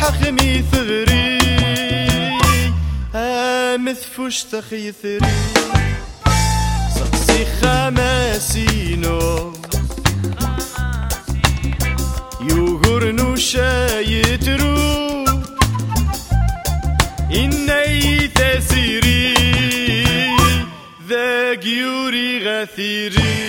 حخمي ثغري مثفوش تخي ثري سقسي خماسينو يوغرنو شايترو إني تسيري ذاك يوري غثيري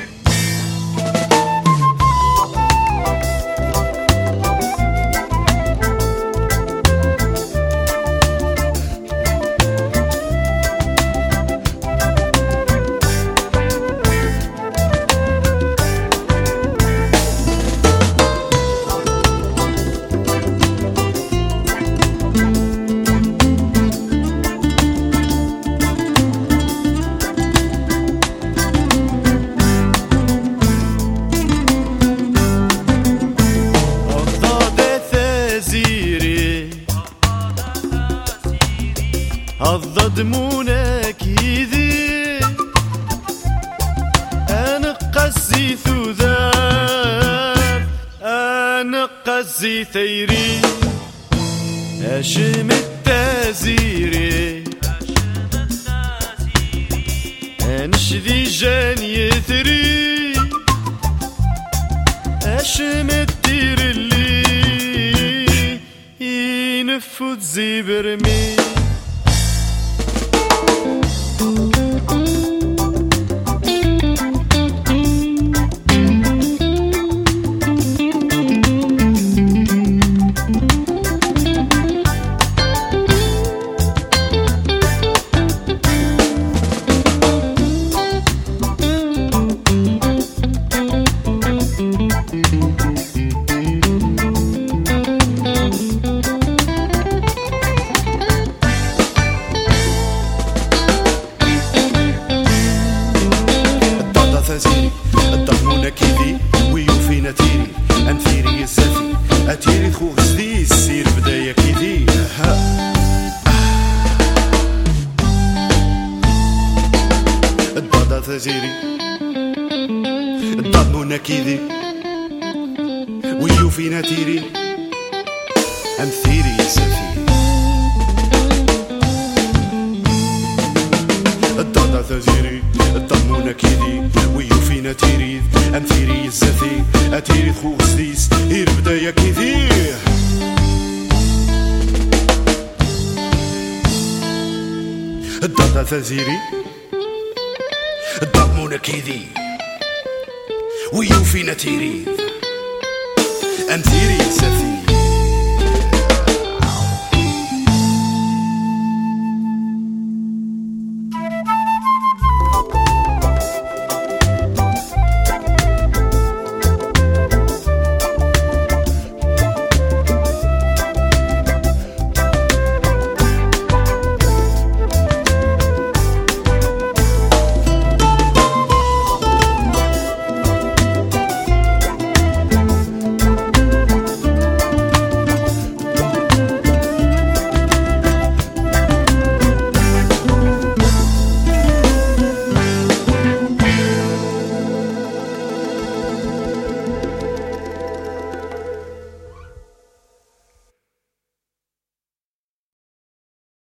الضدمونك يذي أنا قسي ثوذاب أنا قسي ثيري أشم التازيري أنشذي جان يثري أشم التير اللي ينفذ زي برمي الضمونة كيدي ويوفينا تيري أنثيري الزافي أتيري خو غزدي السير بداية كيدي الضادة تزيري الضمونة كيدي ويوفينا تيري أنثيري الزافي الضادة تزيري الضمونة كيدي ويوفينا تيريد أنثيري الزثي أتيري خو غسديس إير بداية كيدي الضادة تزيري الضمونة كيدي ويوفينا تيريد أنثيري الزثي